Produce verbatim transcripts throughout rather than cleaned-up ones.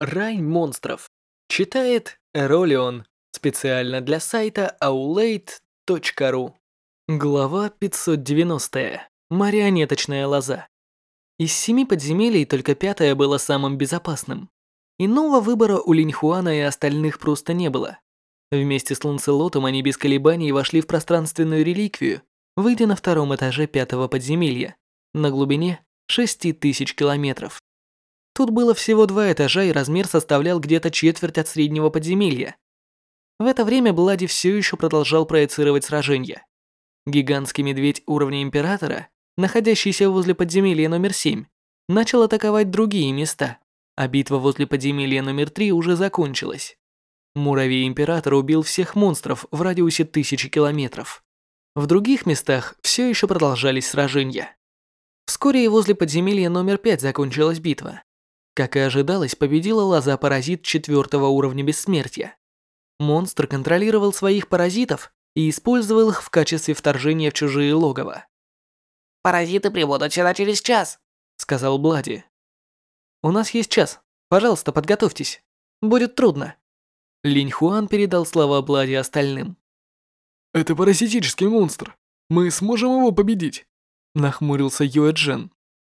Рай монстров. Читает Эролион. Специально для сайта аулейт точка ру. Глава пятьсот девяностая. Марионеточная лоза. Из семи подземелий только пятое было самым безопасным. Иного выбора у Линьхуана и остальных просто не было. Вместе с Ланселотом они без колебаний вошли в пространственную реликвию, выйдя на втором этаже пятого подземелья, на глубине шести тысяч километров. Тут было всего два этажа, и размер составлял где-то четверть от среднего подземелья. В это время Блади все еще продолжал проецировать сражения. Гигантский медведь уровня Императора, находящийся возле подземелья номер семь, начал атаковать другие места, а битва возле подземелья номер три уже закончилась. Муравей Императора убил всех монстров в радиусе тысячи километров. В других местах все еще продолжались сражения. Вскоре и возле подземелья номер пять закончилась битва. Как и ожидалось, победила лоза-паразит четвертого уровня бессмертия. Монстр контролировал своих паразитов и использовал их в качестве вторжения в чужие логово. «Паразиты прибудут сюда через час», — сказал Блади. «У нас есть час. Пожалуйста, подготовьтесь. Будет трудно». Линьхуан передал слова Блади остальным. «Это паразитический монстр. Мы сможем его победить», — нахмурился Юэджин.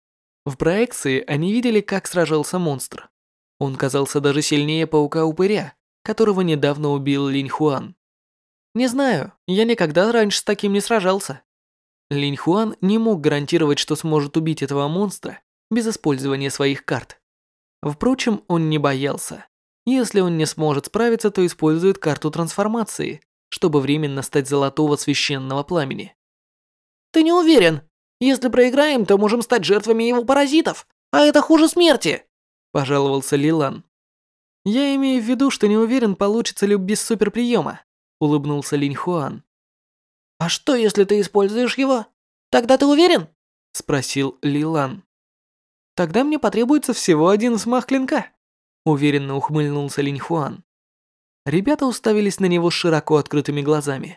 В проекции они видели, как сражался монстр. Он казался даже сильнее паука-упыря, которого недавно убил Линьхуан. Не знаю, я никогда раньше с таким не сражался. Линьхуан не мог гарантировать, что сможет убить этого монстра без использования своих карт. Впрочем, он не боялся. Если он не сможет справиться, то использует карту трансформации, чтобы временно стать золотого священного пламени. «Ты не уверен? Если проиграем, то можем стать жертвами его паразитов, а это хуже смерти», – пожаловался Лилан. «Я имею в виду, что не уверен, получится ли без суперприема», – улыбнулся Линьхуан. «А что, если ты используешь его? Тогда ты уверен?» – спросил Лилан. «Тогда мне потребуется всего один взмах клинка», – уверенно ухмыльнулся Линьхуан. Ребята уставились на него с широко открытыми глазами.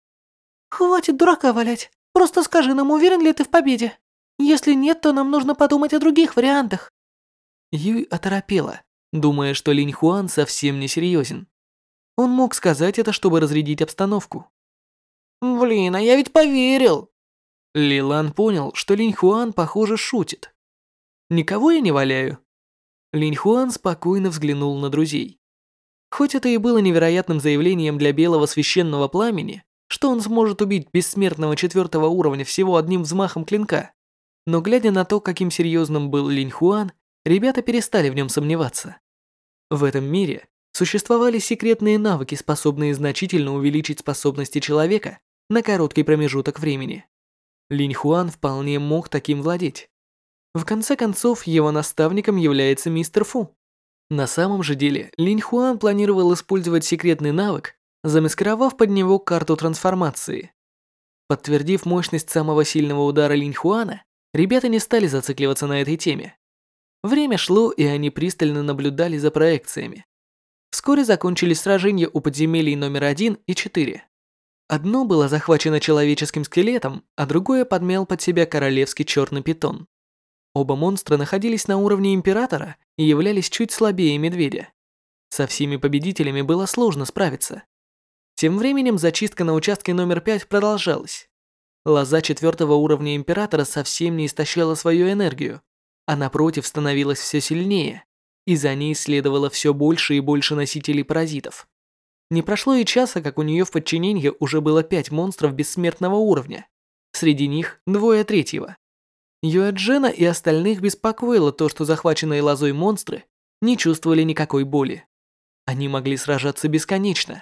«Хватит дурака валять. Просто скажи нам, уверен ли ты в победе? Если нет, то нам нужно подумать о других вариантах». Юй оторопела, думая, что Линьхуан совсем не серьезен. Он мог сказать это, чтобы разрядить обстановку. «Блин, а я ведь поверил!» Лилан понял, что Линьхуан, похоже, шутит. «Никого я не валяю». Линьхуан спокойно взглянул на друзей. Хоть это и было невероятным заявлением для белого священного пламени, что он сможет убить бессмертного четвертого уровня всего одним взмахом клинка, но глядя на то, каким серьезным был Линьхуан, ребята перестали в нем сомневаться. В этом мире существовали секретные навыки, способные значительно увеличить способности человека на короткий промежуток времени. Линьхуан вполне мог таким владеть. В конце концов, его наставником является мистер Фу. На самом же деле, Линьхуан планировал использовать секретный навык, замаскировав под него карту трансформации. Подтвердив мощность самого сильного удара Линьхуана, ребята не стали зацикливаться на этой теме. Время шло, и они пристально наблюдали за проекциями. Вскоре закончились сражения у подземелий номер один и четыре. Одно было захвачено человеческим скелетом, а другое подмял под себя королевский черный питон. Оба монстра находились на уровне Императора и являлись чуть слабее медведя. Со всеми победителями было сложно справиться. Тем временем зачистка на участке номер пять продолжалась. Лоза четвертого уровня Императора совсем не истощала свою энергию, а напротив становилась все сильнее, и за ней следовало все больше и больше носителей паразитов. Не прошло и часа, как у нее в подчинении уже было пять монстров бессмертного уровня. Среди них двое третьего. Юэджина и остальных беспокоило то, что захваченные лозой монстры не чувствовали никакой боли. Они могли сражаться бесконечно.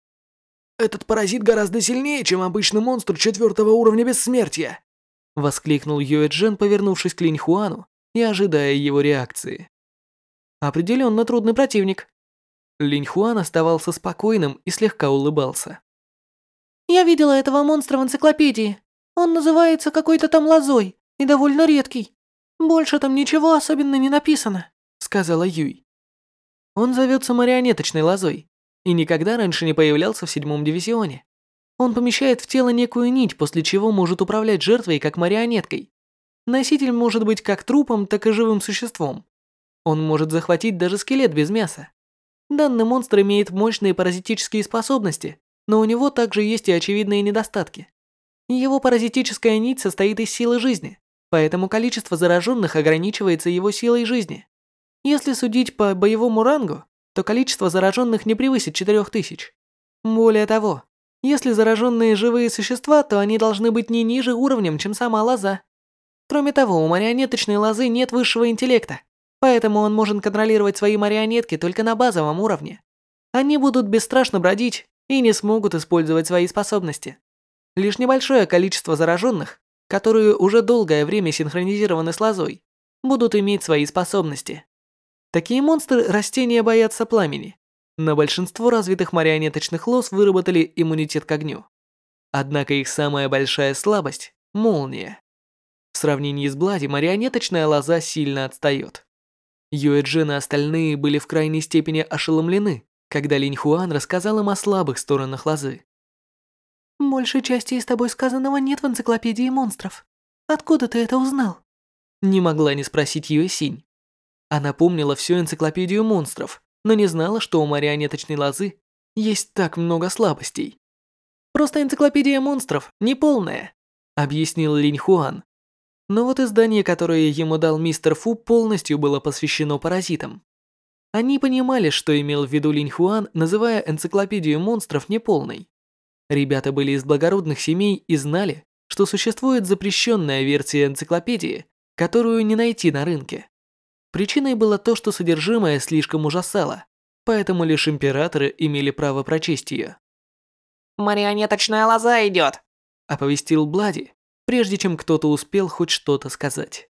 «Этот паразит гораздо сильнее, чем обычный монстр четвертого уровня бессмертия!» — воскликнул Юэджин, повернувшись к Линьхуану и ожидая его реакции. «Определенно трудный противник». Линьхуан оставался спокойным и слегка улыбался. «Я видела этого монстра в энциклопедии. Он называется какой-то там лозой и довольно редкий. Больше там ничего особенно не написано», — сказала Юй. «Он зовется марионеточной лозой и никогда раньше не появлялся в седьмом дивизионе. Он помещает в тело некую нить, после чего может управлять жертвой как марионеткой. Носитель может быть как трупом, так и живым существом. Он может захватить даже скелет без мяса. Данный монстр имеет мощные паразитические способности, но у него также есть и очевидные недостатки. Его паразитическая нить состоит из силы жизни, поэтому количество зараженных ограничивается его силой жизни. Если судить по боевому рангу, то количество зараженных не превысит четырёх тысяч. Более того, если зараженные живые существа, то они должны быть не ниже уровнем, чем сама лоза. Кроме того, у марионеточной лозы нет высшего интеллекта, поэтому он может контролировать свои марионетки только на базовом уровне. Они будут бесстрашно бродить и не смогут использовать свои способности. Лишь небольшое количество зараженных, которые уже долгое время синхронизированы с лозой, будут иметь свои способности. Такие монстры растения боятся пламени, но большинство развитых марионеточных лоз выработали иммунитет к огню. Однако их самая большая слабость – молния. В сравнении с Блади марионеточная лоза сильно отстает. Юэджин и остальные были в крайней степени ошеломлены, когда Линь Хуан рассказал им о слабых сторонах лозы. Большей части из тобой сказанного нет в энциклопедии монстров. Откуда ты это узнал? Не могла не спросить Юэ Синь. Она помнила всю энциклопедию монстров, но не знала, что у марионеточной лозы есть так много слабостей. Просто энциклопедия монстров неполная, объяснил Линь Хуан. Но вот издание, которое ему дал мистер Фу, полностью было посвящено паразитам. Они понимали, что имел в виду Линь Хуан, называя энциклопедию монстров неполной. Ребята были из благородных семей и знали, что существует запрещенная версия энциклопедии, которую не найти на рынке. Причиной было то, что содержимое слишком ужасало, поэтому лишь императоры имели право прочесть ее. «Марионеточная лоза идет», — оповестил Блади, прежде чем кто-то успел хоть что-то сказать.